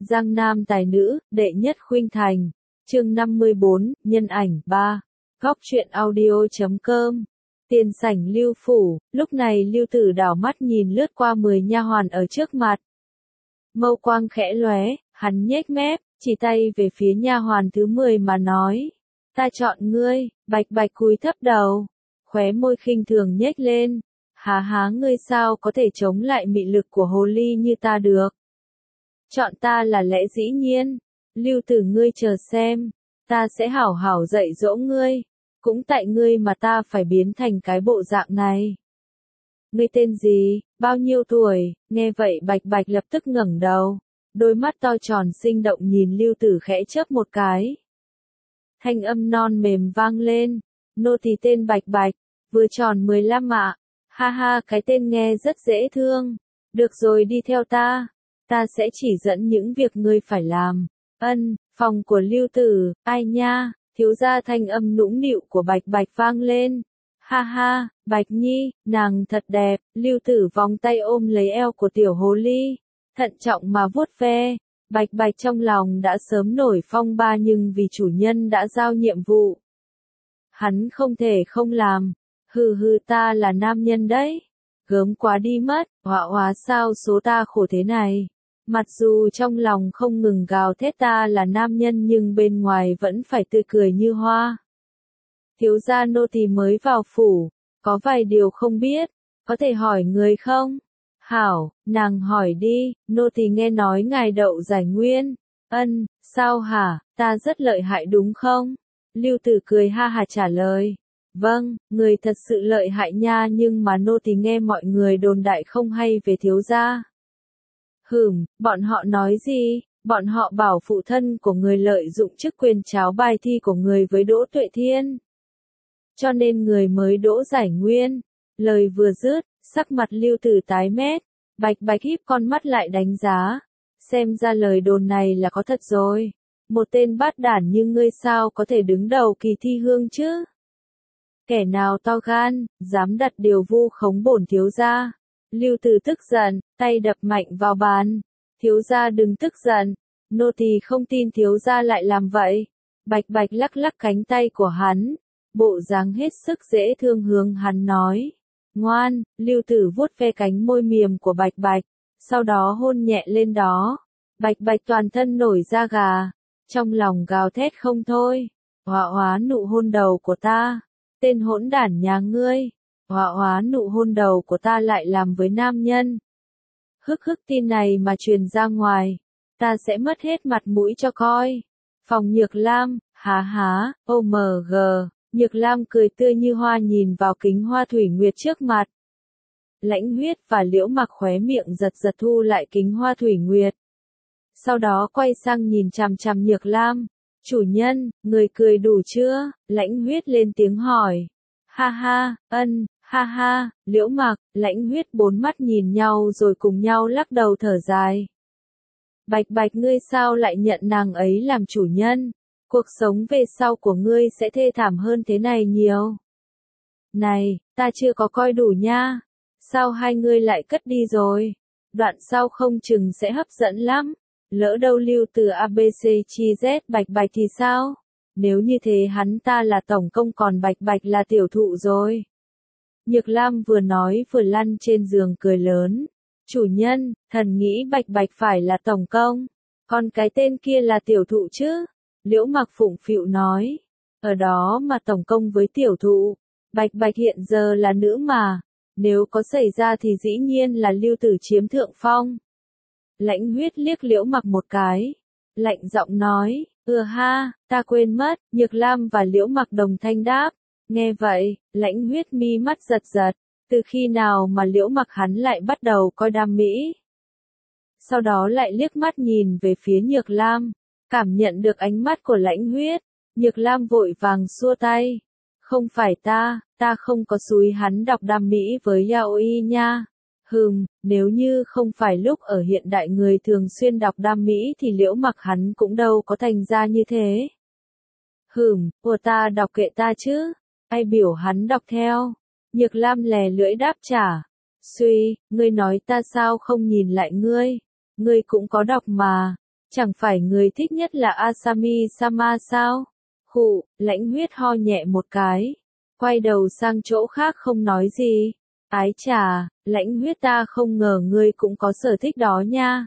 Giang Nam tài nữ, đệ nhất khuynh thành. Chương 54, nhân ảnh 3. Góc truyện audio.com. Tiền sảnh Lưu phủ, lúc này Lưu Tử đảo mắt nhìn lướt qua 10 nha hoàn ở trước mặt. Mâu quang khẽ lóe, hắn nhếch mép, chỉ tay về phía nha hoàn thứ 10 mà nói: "Ta chọn ngươi." Bạch Bạch cúi thấp đầu, khóe môi khinh thường nhếch lên: "Há há, ngươi sao có thể chống lại mị lực của hồ ly như ta được? Chọn ta là lẽ dĩ nhiên. Lưu Tử, ngươi chờ xem, ta sẽ hảo hảo dạy dỗ ngươi, cũng tại ngươi mà ta phải biến thành cái bộ dạng này." "Ngươi tên gì, bao nhiêu tuổi?" Nghe vậy Bạch Bạch lập tức ngẩng đầu, đôi mắt to tròn sinh động nhìn Lưu Tử khẽ chớp một cái. Thanh âm non mềm vang lên: "Nô tỳ tên Bạch Bạch, vừa tròn 15 ạ." "Ha ha, cái tên nghe rất dễ thương. Được rồi, đi theo ta, ta sẽ chỉ dẫn những việc ngươi phải làm." "Ân." Phòng của Lưu Tử. "Ai nha, thiếu gia." Thanh âm nũng nịu của Bạch Bạch vang lên. "Ha ha, Bạch Nhi, nàng thật đẹp." Lưu Tử vòng tay ôm lấy eo của tiểu hồ ly, thận trọng mà vuốt ve. Bạch Bạch trong lòng đã sớm nổi phong ba, nhưng vì chủ nhân đã giao nhiệm vụ, hắn không thể không làm. "Hừ hừ, ta là nam nhân đấy. Gớm quá đi mất, hóa sao số ta khổ thế này." Mặc dù trong lòng không ngừng gào thét ta là nam nhân, nhưng bên ngoài vẫn phải tươi cười như hoa. "Thiếu gia, nô tỳ mới vào phủ, có vài điều không biết, có thể hỏi người không?" "Hảo, nàng hỏi đi, nô tỳ nghe nói ngài đậu giải nguyên." "Ân, sao hả, ta rất lợi hại đúng không?" Lưu Tử cười ha hà trả lời. "Vâng, người thật sự lợi hại nha, nhưng mà nô tỳ nghe mọi người đồn đại không hay về thiếu gia." Bọn họ nói gì?" "Bọn họ bảo phụ thân của người lợi dụng chức quyền tráo bài thi của người với Đỗ Tuệ Thiên, cho nên người mới đỗ giải nguyên." Lời vừa dứt, sắc mặt Lưu Tử tái mét. Bạch Bạch híp con mắt lại đánh giá. Xem ra lời đồn này là có thật rồi. Một tên bát đản như ngươi sao có thể đứng đầu kỳ thi hương chứ? Kẻ nào to gan, dám đặt điều vu khống bổn thiếu gia? Lưu Tử tức giận, tay đập mạnh vào bàn. "Thiếu gia đừng tức giận, nô tỳ không tin thiếu gia lại làm vậy." Bạch Bạch lắc lắc cánh tay của hắn, bộ dáng hết sức dễ thương hướng hắn nói: "Ngoan." Lưu Tử vuốt ve cánh môi mềm của Bạch Bạch, sau đó hôn nhẹ lên đó. Bạch Bạch toàn thân nổi da gà, trong lòng gào thét không thôi: Hóa nụ hôn đầu của ta, tên hỗn đản nhà ngươi. Hóa nụ hôn đầu của ta lại làm với nam nhân. Hức, tin này mà truyền ra ngoài, ta sẽ mất hết mặt mũi cho coi." Phòng Nhược Lam. "Há há, OMG." Nhược Lam cười tươi như hoa nhìn vào kính hoa thủy nguyệt trước mặt. Lãnh Huyết và Liễu Mặc khóe miệng giật giật thu lại kính hoa thủy nguyệt, sau đó quay sang nhìn chằm chằm Nhược Lam. "Chủ nhân, người cười đủ chưa?" Lãnh Huyết lên tiếng hỏi. "Ha ha, ân, ha ha." Liễu Mặc, Lãnh Huyết bốn mắt nhìn nhau rồi cùng nhau lắc đầu thở dài. "Bạch Bạch, ngươi sao lại nhận nàng ấy làm chủ nhân? Cuộc sống về sau của ngươi sẽ thê thảm hơn thế này nhiều." "Này, ta chưa có coi đủ nha. Sao hai ngươi lại cất đi rồi? Đoạn sau không chừng sẽ hấp dẫn lắm. Lỡ đâu Lưu Từ ABC chi Z Bạch Bạch thì sao? Nếu như thế hắn ta là tổng công còn Bạch Bạch là tiểu thụ rồi." Nhược Lam vừa nói vừa lăn trên giường cười lớn. "Chủ nhân, thần nghĩ Bạch Bạch phải là tổng công, còn cái tên kia là tiểu thụ chứ?" Liễu Mặc phụng phịu nói. "Ở đó mà tổng công với tiểu thụ, Bạch Bạch hiện giờ là nữ mà, nếu có xảy ra thì dĩ nhiên là Lưu Tử chiếm thượng phong." Lãnh Huyết liếc Liễu Mặc một cái, lạnh giọng nói: Ha, ta quên mất." Nhược Lam và Liễu Mặc đồng thanh đáp. Nghe vậy, Lãnh Huyết mi mắt giật giật, từ khi nào mà Liễu Mặc hắn lại bắt đầu coi đam mỹ. Sau đó lại liếc mắt nhìn về phía Nhược Lam, cảm nhận được ánh mắt của Lãnh Huyết, Nhược Lam vội vàng xua tay. "Không phải ta không có xúi hắn đọc đam mỹ với yaoi nha. Nếu như không phải lúc ở hiện đại người thường xuyên đọc đam mỹ thì Liễu Mặc hắn cũng đâu có thành ra như thế." Của ta đọc kệ ta chứ, ai biểu hắn đọc theo." Nhược Lam lè lưỡi đáp trả. "Ngươi nói ta sao không nhìn lại ngươi? Ngươi cũng có đọc mà, Chẳng phải người thích nhất là Asami Sama sao? Khụ, Lãnh Huyết ho nhẹ một cái, quay đầu sang chỗ khác không nói gì. Ái chà, Lãnh Huyết, ta không ngờ ngươi cũng có sở thích đó nha.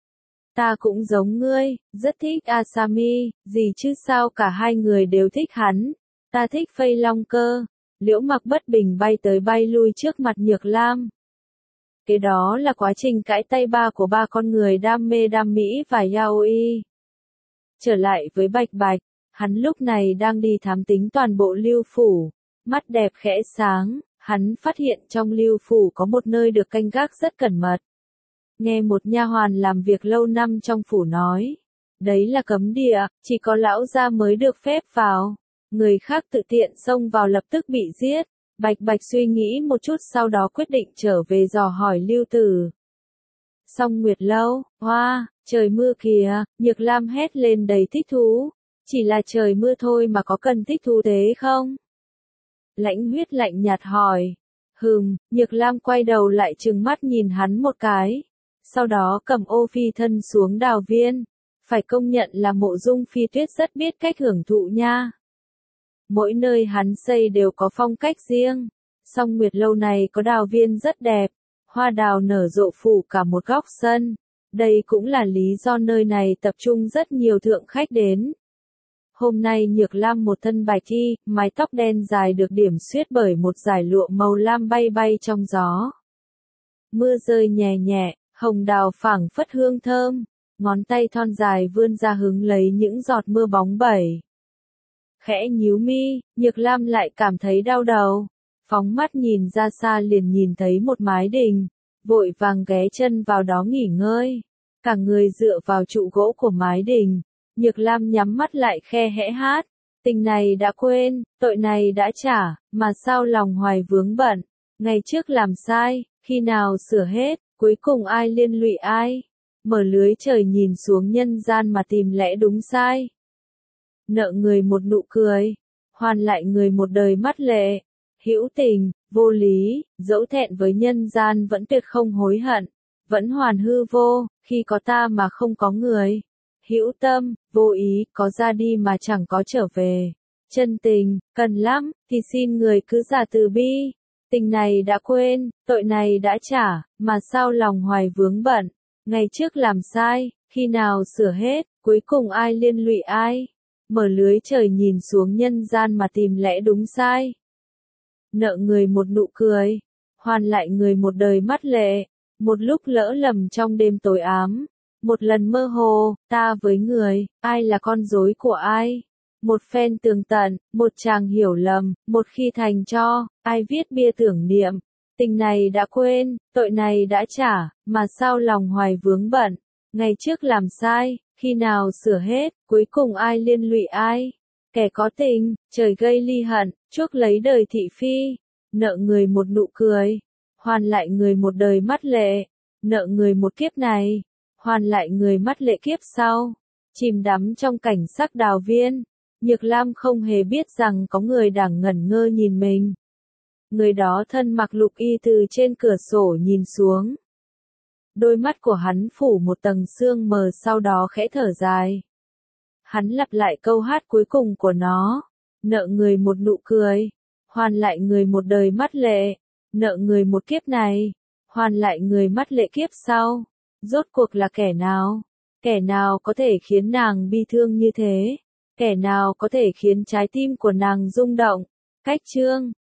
Ta cũng giống ngươi, rất thích Asami, gì chứ sao cả hai người đều thích hắn. Ta thích Phây Long Cơ. Liễu Mặc bất bình bay tới bay lui trước mặt Nhược Lam. Cái đó là quá trình cãi tay của ba con người đam mê đam mỹ và yaoi. Trở lại với Bạch Bạch, hắn lúc này đang đi thám tính toàn bộ Lưu Phủ. Mắt đẹp khẽ sáng, hắn phát hiện trong Lưu Phủ có một nơi được canh gác rất cẩn mật. Nghe một nha hoàn làm việc lâu năm trong phủ nói, đấy là cấm địa, chỉ có lão gia mới được phép vào. Người khác tự tiện xông vào lập tức bị giết. Bạch Bạch suy nghĩ một chút sau đó quyết định trở về dò hỏi Lưu Tử. Song Nguyệt Lâu, hoa, trời mưa kìa, Nhược Lam hét lên đầy thích thú. Chỉ là trời mưa thôi mà có cần thích thú thế không? Lãnh Huyết lạnh nhạt hỏi. Nhược Lam quay đầu lại trừng mắt nhìn hắn một cái. Sau đó cầm ô phi thân xuống đào viên. Phải công nhận là Mộ Dung Phi Tuyết rất biết cách hưởng thụ nha. Mỗi nơi hắn xây đều có phong cách riêng. Song Nguyệt Lâu này có đào viên rất đẹp. Hoa đào nở rộ phủ cả một góc sân. Đây cũng là lý do nơi này tập trung rất nhiều thượng khách đến. Hôm nay Nhược Lam một thân bạch y, mái tóc đen dài được điểm xuyết bởi một dải lụa màu lam bay bay trong gió. Mưa rơi nhẹ nhẹ, hồng đào phảng phất hương thơm. Ngón tay thon dài vươn ra hứng lấy những giọt mưa bóng bẩy. Khẽ nhíu mi, Nhược Lam lại cảm thấy đau đầu. Phóng mắt nhìn ra xa liền nhìn thấy một mái đình. Vội vàng ghé chân vào đó nghỉ ngơi. Cả người dựa vào trụ gỗ của mái đình. Nhược Lam nhắm mắt lại khe khẽ hát. Tình này đã quên, tội này đã trả, mà sao lòng hoài vướng bận. Ngày trước làm sai, khi nào sửa hết, cuối cùng ai liên lụy ai. Mở lưới trời nhìn xuống nhân gian mà tìm lẽ đúng sai. Nợ người một nụ cười, hoàn lại người một đời mắt lệ. Hữu tình, vô lý, dẫu thẹn với nhân gian vẫn tuyệt không hối hận. Vẫn hoàn hư vô, khi có ta mà không có người. Hữu tâm, vô ý, có ra đi mà chẳng có trở về. Chân tình, cần lắm, thì xin người cứ giả từ bi. Tình này đã quên, tội này đã trả, mà sao lòng hoài vướng bận. Ngày trước làm sai, khi nào sửa hết, cuối cùng ai liên lụy ai. Mở lưới trời nhìn xuống nhân gian mà tìm lẽ đúng sai. Nợ người một nụ cười, hoàn lại người một đời mắt lệ. Một lúc lỡ lầm trong đêm tối ám. Một lần mơ hồ, ta với người, ai là con rối của ai? Một phen tường tận, một chàng hiểu lầm, một khi thành cho, ai viết bia tưởng niệm. Tình này đã quên, tội này đã trả, mà sao lòng hoài vướng bận. Ngày trước làm sai, khi nào sửa hết, cuối cùng ai liên lụy ai. Kẻ có tình, trời gây ly hận, chuốc lấy đời thị phi. Nợ người một nụ cười, hoàn lại người một đời mắt lệ. Nợ người một kiếp này, hoàn lại người mắt lệ kiếp sau. Chìm đắm trong cảnh sắc đào viên, Nhược Lam không hề biết rằng có người đang ngẩn ngơ nhìn mình. Người đó thân mặc lục y từ trên cửa sổ nhìn xuống. Đôi mắt của hắn phủ một tầng sương mờ sau đó khẽ thở dài. Hắn lặp lại câu hát cuối cùng của nó. Nợ người một nụ cười, hoàn lại người một đời mắt lệ. Nợ người một kiếp này, hoàn lại người mắt lệ kiếp sau. Rốt cuộc là kẻ nào? Kẻ nào có thể khiến nàng bi thương như thế? Kẻ nào có thể khiến trái tim của nàng rung động? Cách chương